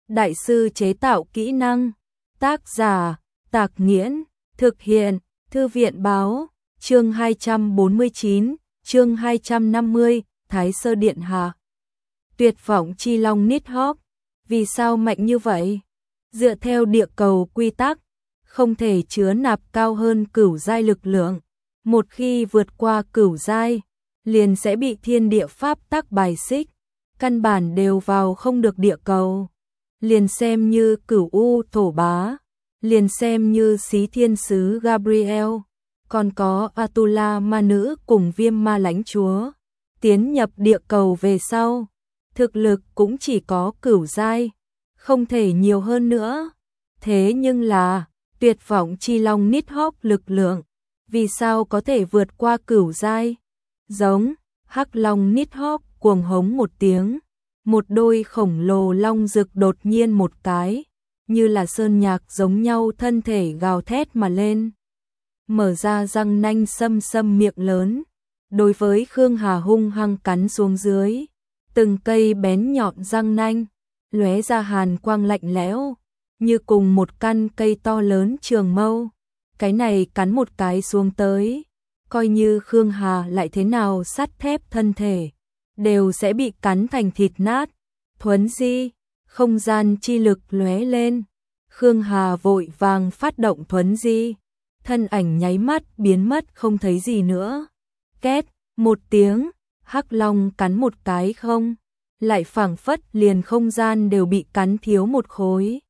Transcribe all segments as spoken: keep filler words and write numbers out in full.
Đại sư chế tạo kỹ năng. Tác giả, Tạc Nghiễn. Thực hiện, Thư viện báo. Chương hai trăm bốn mươi chín, chương hai trăm năm mươi, Thái Sơ Điện Hạ. Tuyệt vọng chi long Nidhogg. Vì sao mạnh như vậy? Dựa theo địa cầu quy tắc, không thể chứa nạp cao hơn cửu giai lực lượng. Một khi vượt qua cửu giai, liền sẽ bị thiên địa pháp tắc bài xích, căn bản đều vào không được địa cầu. Liền xem như cửu u thổ bá, liền xem như xí thiên sứ Gabriel, còn có Atula ma nữ cùng viêm ma lãnh chúa, tiến nhập địa cầu về sau, thực lực cũng chỉ có cửu giai, không thể nhiều hơn nữa. Thế nhưng là, tuyệt vọng chi long Nidhogg lực lượng, vì sao có thể vượt qua cửu giai? Giống, hắc long Nidhogg cuồng hống một tiếng, một đôi khổng lồ long rực đột nhiên một cái, như là sơn nhạc giống nhau thân thể gào thét mà lên. Mở ra răng nanh sâm sâm miệng lớn, đối với Khương Hà hung hăng cắn xuống dưới, từng cây bén nhọn răng nanh, lóe ra hàn quang lạnh lẽo, như cùng một căn cây to lớn trường mâu. Cái này cắn một cái xuống tới, coi như Khương Hà lại thế nào sắt thép thân thể, đều sẽ bị cắn thành thịt nát. Thuấn di, không gian chi lực lóe lên, Khương Hà vội vàng phát động thuấn di, thân ảnh nháy mắt biến mất không thấy gì nữa. Két, một tiếng, hắc long cắn một cái không, lại phảng phất liền không gian đều bị cắn thiếu một khối.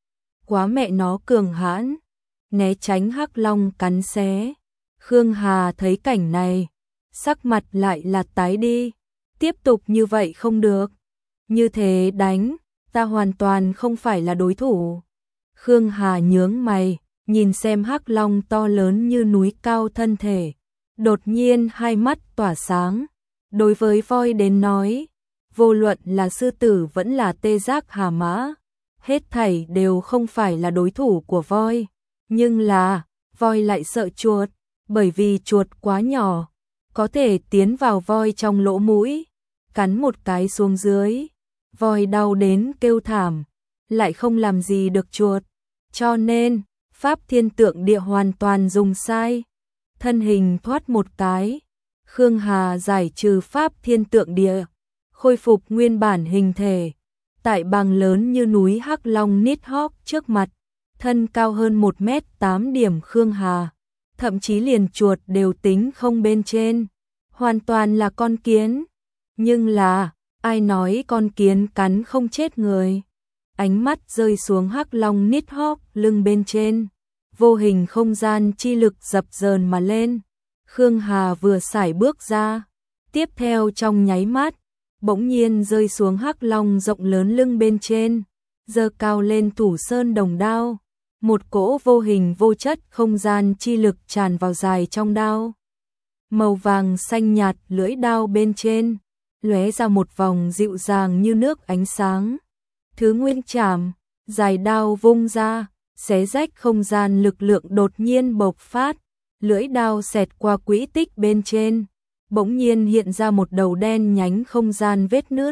Quá mẹ nó cường hãn, né tránh hắc long cắn xé. Khương Hà thấy cảnh này, sắc mặt lại là tái đi, tiếp tục như vậy không được. Như thế đánh, ta hoàn toàn không phải là đối thủ. Khương Hà nhướng mày, nhìn xem hắc long to lớn như núi cao thân thể, đột nhiên hai mắt tỏa sáng. Đối với voi đến nói, vô luận là sư tử vẫn là tê giác hà mã, hết thảy đều không phải là đối thủ của voi. Nhưng là, voi lại sợ chuột, bởi vì chuột quá nhỏ, có thể tiến vào voi trong lỗ mũi, cắn một cái xuống dưới. Voi đau đến kêu thảm, lại không làm gì được chuột. Cho nên, pháp thiên tượng địa hoàn toàn dùng sai. Thân hình thoát một cái, Khương Hà giải trừ pháp thiên tượng địa, khôi phục nguyên bản hình thể. Tại bằng lớn như núi hắc long Nidhogg trước mặt, thân cao hơn một mét tám điểm Khương Hà, thậm chí liền chuột đều tính không bên trên, hoàn toàn là con kiến. Nhưng là, ai nói con kiến cắn không chết người? Ánh mắt rơi xuống hắc long Nidhogg lưng bên trên, vô hình không gian chi lực dập dờn mà lên. Khương Hà vừa sải bước ra, tiếp theo trong nháy mắt, bỗng nhiên rơi xuống hắc long rộng lớn lưng bên trên, giơ cao lên thủ sơn đồng đao, một cỗ vô hình vô chất không gian chi lực tràn vào dài trong đao. Màu vàng xanh nhạt lưỡi đao bên trên, lóe ra một vòng dịu dàng như nước ánh sáng. Thứ nguyên trảm, dài đao vung ra, xé rách không gian, lực lượng đột nhiên bộc phát, lưỡi đao xẹt qua quỹ tích bên trên, bỗng nhiên hiện ra một đầu đen nhánh không gian vết nứt.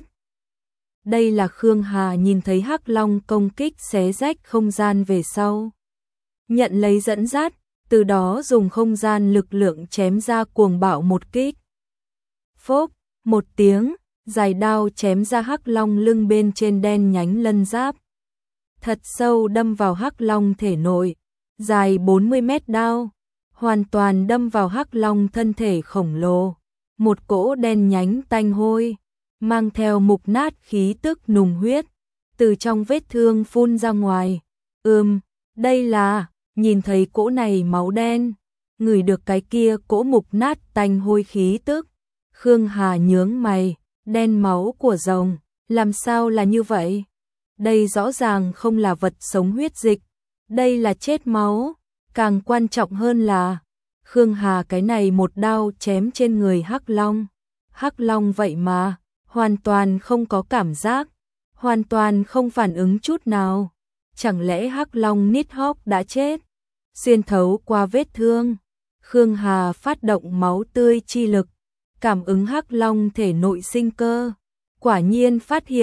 Đây là Khương Hà nhìn thấy hắc long công kích xé rách không gian về sau, nhận lấy dẫn dắt, từ đó dùng không gian lực lượng chém ra cuồng bạo một kích. Phốc, một tiếng, dài đao chém ra hắc long lưng bên trên đen nhánh lân giáp, thật sâu đâm vào hắc long thể nội, dài bốn mươi mét đao, hoàn toàn đâm vào hắc long thân thể khổng lồ. Một cỗ đen nhánh tanh hôi, mang theo mục nát khí tức nùng huyết, từ trong vết thương phun ra ngoài. Ừm, đây là, nhìn thấy cỗ này máu đen, ngửi được cái kia cỗ mục nát tanh hôi khí tức. Khương Hà nhướng mày, đen máu của rồng, làm sao là như vậy? Đây rõ ràng không là vật sống huyết dịch, đây là chết máu. Càng quan trọng hơn là, Khương Hà cái này một đao chém trên người hắc long. Hắc long vậy mà, hoàn toàn không có cảm giác, hoàn toàn không phản ứng chút nào. Chẳng lẽ hắc long Nidhogg đã chết? Xuyên thấu qua vết thương, Khương Hà phát động máu tươi chi lực, cảm ứng hắc long thể nội sinh cơ, quả nhiên phát hiện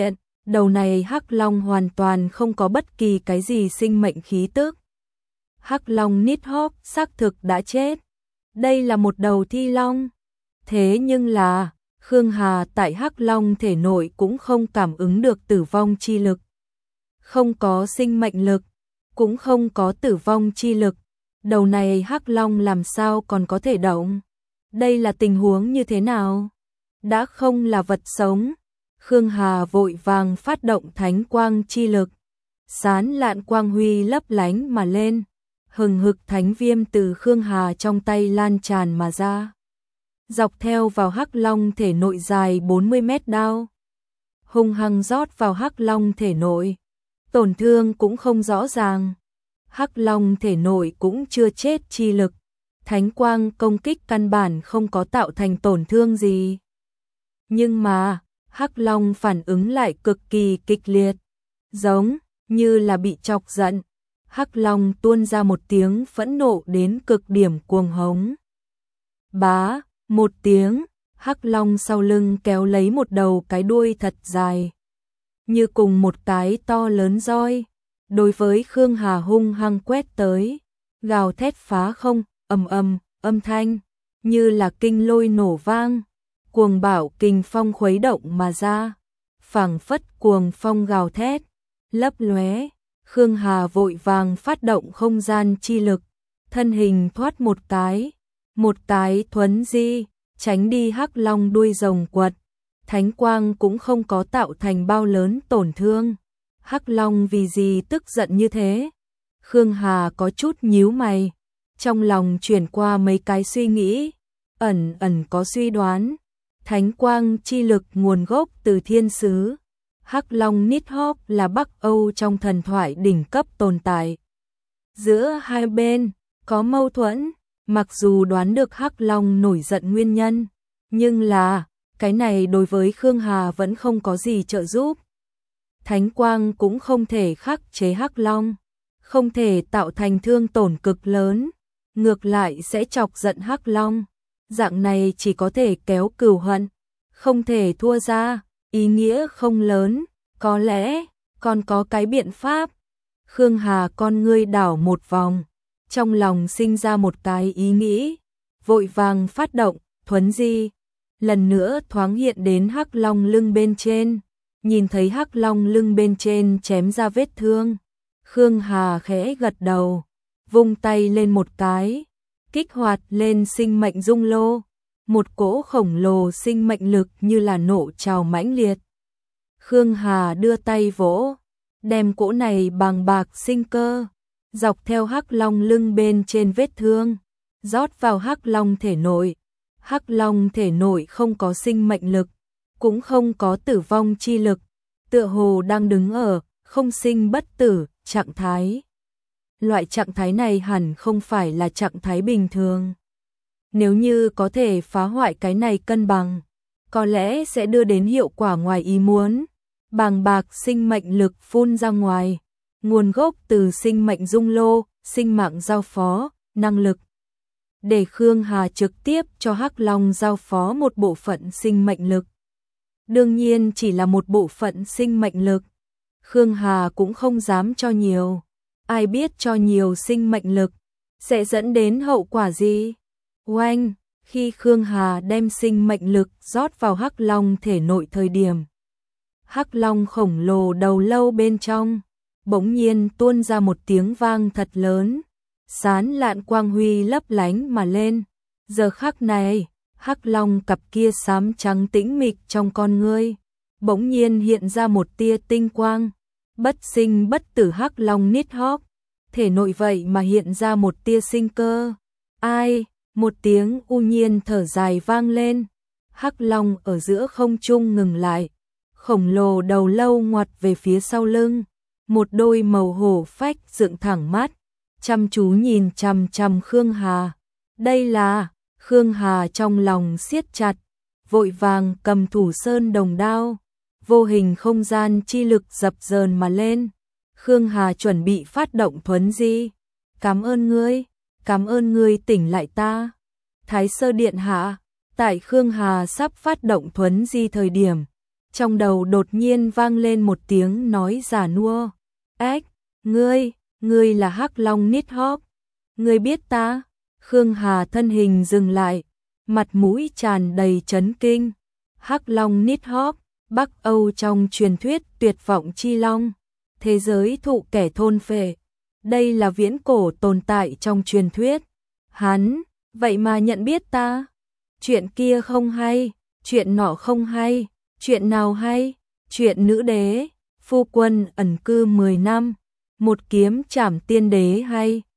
Đầu này Hắc Long hoàn toàn không có bất kỳ cái gì sinh mệnh khí tức. Hắc Long Nidhogg xác thực đã chết. Đây là một đầu thi long. Thế nhưng là, Khương Hà tại Hắc Long thể nội cũng không cảm ứng được tử vong chi lực. Không có sinh mệnh lực, cũng không có tử vong chi lực. Đầu này Hắc Long làm sao còn có thể động? Đây là tình huống như thế nào? Đã không là vật sống. Khương Hà vội vàng phát động thánh quang chi lực. Sán lạn quang huy lấp lánh mà lên. Hừng hực thánh viêm từ Khương Hà trong tay lan tràn mà ra. Dọc theo vào Hắc Long thể nội dài bốn mươi mét đao. Hung hăng rót vào Hắc Long thể nội. Tổn thương cũng không rõ ràng. Hắc Long thể nội cũng chưa chết chi lực. Thánh quang công kích căn bản không có tạo thành tổn thương gì. Nhưng mà, Hắc Long phản ứng lại cực kỳ kịch liệt. Giống như là bị chọc giận. Hắc Long tuôn ra một tiếng phẫn nộ đến cực điểm cuồng hống. Bá, một tiếng, Hắc Long sau lưng kéo lấy một đầu cái đuôi thật dài. Như cùng một cái to lớn roi. Đối với Khương Hà hung hăng quét tới. Gào thét phá không, ầm ầm, âm thanh. Như là kinh lôi nổ vang. Cuồng bạo kình phong khuấy động mà ra. Phảng phất cuồng phong gào thét. Lấp lóe. Khương Hà vội vàng phát động không gian chi lực, thân hình thoát một cái, một cái thuấn di, tránh đi Hắc Long đuôi rồng quật. Thánh quang cũng không có tạo thành bao lớn tổn thương. Hắc Long vì gì tức giận như thế? Khương Hà có chút nhíu mày, trong lòng chuyển qua mấy cái suy nghĩ, ẩn ẩn có suy đoán. Thánh quang chi lực nguồn gốc từ thiên sứ. Hắc Long Nidhogg là Bắc Âu trong thần thoại đỉnh cấp tồn tại. Giữa hai bên có mâu thuẫn, mặc dù đoán được Hắc Long nổi giận nguyên nhân, nhưng là cái này đối với Khương Hà vẫn không có gì trợ giúp. Thánh quang cũng không thể khắc chế Hắc Long, không thể tạo thành thương tổn cực lớn, ngược lại sẽ chọc giận Hắc Long. Dạng này chỉ có thể kéo cừu hận, không thể thua ra. Ý nghĩa không lớn, có lẽ còn có cái biện pháp. Khương Hà con ngươi đảo một vòng, trong lòng sinh ra một cái ý nghĩ, vội vàng phát động, thuấn di. Lần nữa thoáng hiện đến Hắc Long lưng bên trên, nhìn thấy Hắc Long lưng bên trên chém ra vết thương. Khương Hà khẽ gật đầu, vung tay lên một cái, kích hoạt lên sinh mệnh dung lô. Một cỗ khổng lồ sinh mệnh lực như là nổ trào mãnh liệt. Khương Hà đưa tay vỗ, đem cỗ này bàng bạc sinh cơ, dọc theo Hắc Long lưng bên trên vết thương, rót vào Hắc Long thể nội. Hắc Long thể nội không có sinh mệnh lực, cũng không có tử vong chi lực, tựa hồ đang đứng ở không sinh bất tử trạng thái. Loại trạng thái này hẳn không phải là trạng thái bình thường. Nếu như có thể phá hoại cái này cân bằng, có lẽ sẽ đưa đến hiệu quả ngoài ý muốn. Bàng bạc sinh mệnh lực phun ra ngoài, nguồn gốc từ sinh mệnh dung lô, sinh mạng giao phó, năng lực. Để Khương Hà trực tiếp cho Hắc Long giao phó một bộ phận sinh mệnh lực. Đương nhiên chỉ là một bộ phận sinh mệnh lực. Khương Hà cũng không dám cho nhiều. Ai biết cho nhiều sinh mệnh lực sẽ dẫn đến hậu quả gì? Oanh, khi Khương Hà đem sinh mệnh lực rót vào Hắc Long thể nội thời điểm, Hắc Long khổng lồ đầu lâu bên trong bỗng nhiên tuôn ra một tiếng vang thật lớn, sán lạn quang huy lấp lánh mà lên. Giờ khắc này, Hắc Long cặp kia xám trắng tĩnh mịch trong con ngươi bỗng nhiên hiện ra một tia tinh quang. Bất sinh bất tử Hắc Long Nidhogg, thể nội vậy mà hiện ra một tia sinh cơ. Ai? Một tiếng u nhiên thở dài vang lên. Hắc Long ở giữa không trung ngừng lại, khổng lồ đầu lâu ngoặt về phía sau lưng, một đôi màu hổ phách dựng thẳng mắt, chăm chú nhìn chằm chằm Khương Hà. Đây là, Khương Hà trong lòng siết chặt, vội vàng cầm Thủ Sơn Đồng đao, vô hình không gian chi lực dập dờn mà lên. Khương Hà chuẩn bị phát động thuấn di. Cảm ơn ngươi, cảm ơn ngươi tỉnh lại ta. Thái Sơ Điện hạ, tại Khương Hà sắp phát động thuấn di thời điểm, Trong đầu đột nhiên vang lên một tiếng nói già nua. Ếch, ngươi, ngươi là Hắc Long Nidhogg, ngươi biết ta? Khương Hà thân hình dừng lại, mặt mũi tràn đầy chấn kinh. Hắc Long Nidhogg, Bắc Âu trong truyền thuyết tuyệt vọng chi long, thế giới thụ kẻ thôn phệ. Đây là viễn cổ tồn tại trong truyền thuyết. Hắn, vậy mà nhận biết ta? Chuyện kia không hay, chuyện nọ không hay, chuyện nào hay? Chuyện nữ đế, phu quân ẩn cư mười năm, một kiếm trảm tiên đế hay?